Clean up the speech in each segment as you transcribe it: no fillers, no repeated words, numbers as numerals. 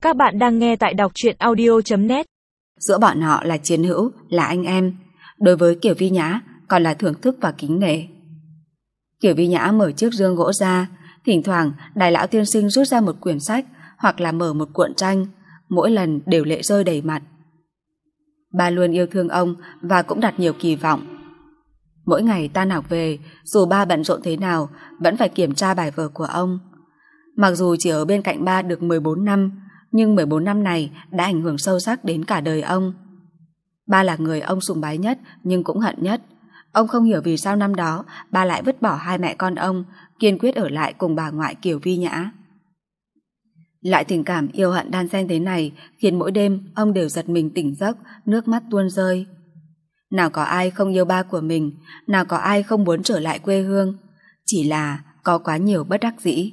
Các bạn đang nghe tại đọc truyện audio.net. Giữa bọn họ là chiến hữu, là anh em. Đối với Kiều Vi Nhã còn là thưởng thức và kính nể. Kiều Vi Nhã mở chiếc dương gỗ ra. Thỉnh thoảng Đại lão tiên sinh rút ra một quyển sách hoặc là mở một cuộn tranh. Mỗi lần đều lệ rơi đầy mặt. Ba luôn yêu thương ông và cũng đặt nhiều kỳ vọng. Mỗi ngày tan học về, dù ba bận rộn thế nào vẫn phải kiểm tra bài vở của ông. Mặc dù chỉ ở bên cạnh ba được 14 năm, nhưng 14 năm này đã ảnh hưởng sâu sắc đến cả đời ông. Ba là người ông sùng bái nhất nhưng cũng hận nhất. Ông không hiểu vì sao năm đó ba lại vứt bỏ hai mẹ con ông, kiên quyết ở lại cùng bà ngoại Kiều Vi Nhã. Loại tình cảm yêu hận đan xen thế này khiến mỗi đêm ông đều giật mình tỉnh giấc, nước mắt tuôn rơi. Nào có ai không yêu ba của mình, nào có ai không muốn trở lại quê hương, chỉ là có quá nhiều bất đắc dĩ.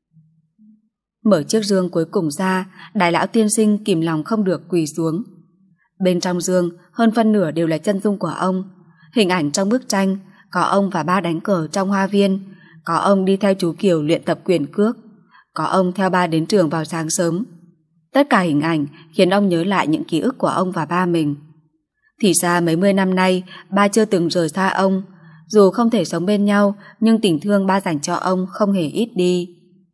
Mở chiếc dương cuối cùng ra, Đại lão tiên sinh kìm lòng không được quỳ xuống. Bên trong dương hơn phân nửa đều là chân dung của ông. Hình ảnh trong bức tranh có ông và ba đánh cờ trong hoa viên, có ông đi theo chú Kiều luyện tập quyền cước, có ông theo ba đến trường vào sáng sớm. Tất cả hình ảnh khiến ông nhớ lại những ký ức của ông và ba mình. Thì ra mấy mươi năm nay ba chưa từng rời xa ông. Dù không thể sống bên nhau, nhưng tình thương ba dành cho ông không hề ít đi.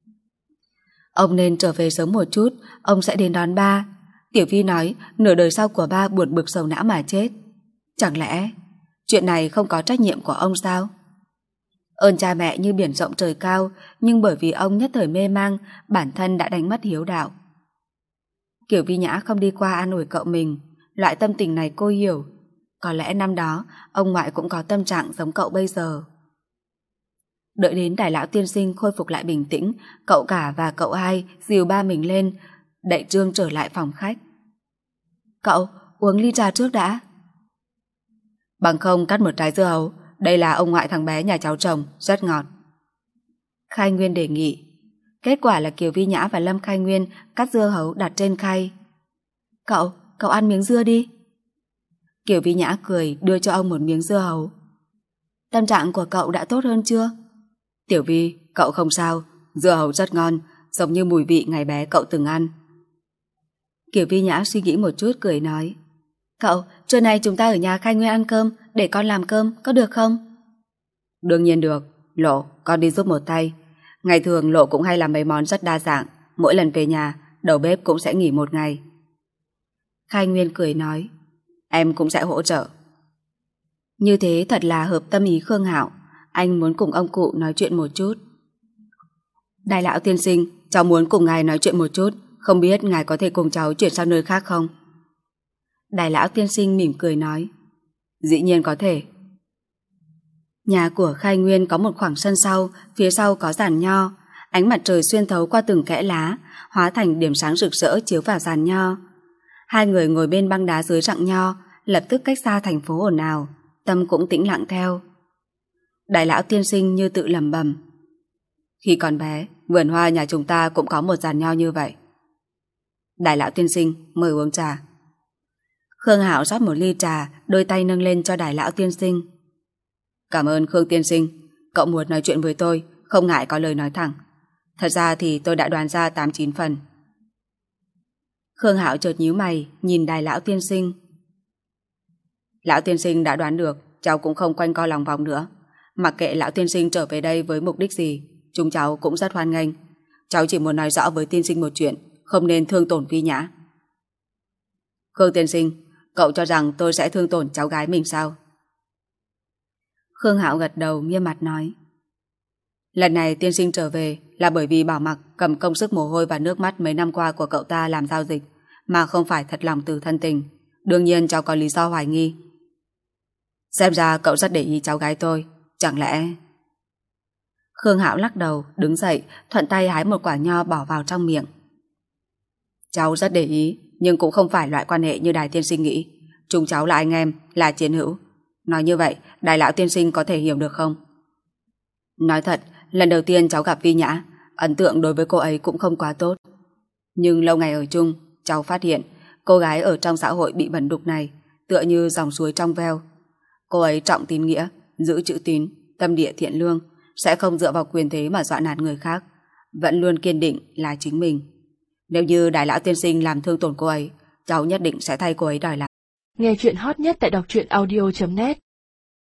Ông nên trở về sớm một chút, ông sẽ đến đón ba. Tiểu Vi nói nửa đời sau của ba buồn bực sầu não mà chết. Chẳng lẽ chuyện này không có trách nhiệm của ông sao? Ơn cha mẹ như biển rộng trời cao, nhưng bởi vì ông nhất thời mê mang, bản thân đã đánh mất hiếu đạo. Kiều Vi Nhã không đi qua an ủi cậu mình. Loại tâm tình này cô hiểu. Có lẽ năm đó ông ngoại cũng có tâm trạng giống cậu bây giờ. Đợi đến Đại lão tiên sinh khôi phục lại bình tĩnh, cậu cả và cậu hai dìu ba mình lên, đẩy Trương trở lại phòng khách. Cậu, uống ly trà trước đã. Bằng không cắt một trái dưa hấu, đây là ông ngoại thằng bé nhà cháu trồng, rất ngọt. Khai Nguyên đề nghị. Kết quả là Kiều Vi Nhã và Lâm Khai Nguyên cắt dưa hấu đặt trên khay. Cậu ăn miếng dưa đi. Kiều Vi Nhã cười đưa cho ông một miếng dưa hấu. Tâm trạng của cậu đã tốt hơn chưa? Tiểu Vi, cậu không sao, dưa hấu rất ngon, giống như mùi vị ngày bé cậu từng ăn. Kiều Vi Nhã suy nghĩ một chút cười nói. Cậu, trưa nay chúng ta ở nhà Khai Nguyên ăn cơm, để con làm cơm, có được không? Đương nhiên được, Lộ, con đi giúp một tay. Ngày thường Lộ cũng hay làm mấy món rất đa dạng, mỗi lần về nhà, đầu bếp cũng sẽ nghỉ một ngày. Khai Nguyên cười nói, em cũng sẽ hỗ trợ. Như thế thật là hợp tâm ý Khương Hạo, anh muốn cùng ông cụ nói chuyện một chút. Đại lão tiên sinh, cháu muốn cùng ngài nói chuyện một chút, không biết ngài có thể cùng cháu chuyển sang nơi khác không? Đại lão tiên sinh mỉm cười nói, dĩ nhiên có thể. Nhà của Khai Nguyên có một khoảng sân sau, phía sau có giàn nho, ánh mặt trời xuyên thấu qua từng kẽ lá, hóa thành điểm sáng rực rỡ chiếu vào giàn nho. Hai người ngồi bên băng đá dưới rặng nho, lập tức cách xa thành phố ồn ào, tâm cũng tĩnh lặng theo. Đại lão tiên sinh như tự lẩm bẩm, khi còn bé, vườn hoa nhà chúng ta cũng có một giàn nho như vậy. Đại lão tiên sinh, mời uống trà. Khương Hạo rót một ly trà, đôi tay nâng lên cho đại lão tiên sinh. Cảm ơn Khương tiên sinh, cậu muốn nói chuyện với tôi, không ngại có lời nói thẳng. Thật ra thì tôi đã đoán ra 8-9 phần. Khương Hạo chợt nhíu mày, nhìn đại lão tiên sinh. Lão tiên sinh đã đoán được, cháu cũng không quanh co lòng vòng nữa. Mặc kệ lão tiên sinh trở về đây với mục đích gì, chúng cháu cũng rất hoan nghênh. Cháu chỉ muốn nói rõ với tiên sinh một chuyện, không nên thương tổn Vi Nhã. Khương tiên sinh, cậu cho rằng tôi sẽ thương tổn cháu gái mình sao? Khương Hạo gật đầu nghiêm mặt nói. Lần này tiên sinh trở về là bởi vì Bảo Mặc cầm công sức mồ hôi và nước mắt mấy năm qua của cậu ta làm giao dịch, mà không phải thật lòng từ thân tình. Đương nhiên cháu có lý do hoài nghi. Xem ra cậu rất để ý cháu gái tôi, chẳng lẽ... Khương Hạo lắc đầu, đứng dậy, thuận tay hái một quả nho bỏ vào trong miệng. Cháu rất để ý, nhưng cũng không phải loại quan hệ như Đài tiên sinh nghĩ. Chúng cháu là anh em, là chiến hữu. Nói như vậy, Đại lão tiên sinh có thể hiểu được không? Nói thật, lần đầu tiên cháu gặp Vi Nhã, ấn tượng đối với cô ấy cũng không quá tốt. Nhưng lâu ngày ở chung, cháu phát hiện cô gái ở trong xã hội bị bẩn đục này tựa như dòng suối trong veo. Cô ấy trọng tín nghĩa, giữ chữ tín, tâm địa thiện lương, sẽ không dựa vào quyền thế mà dọa nạt người khác, vẫn luôn kiên định là chính mình. Nếu như Đại lão tiên sinh làm thương tổn cô ấy, cháu nhất định sẽ thay cô ấy đòi lại. Nghe chuyện hot nhất tại đọc truyện audio.net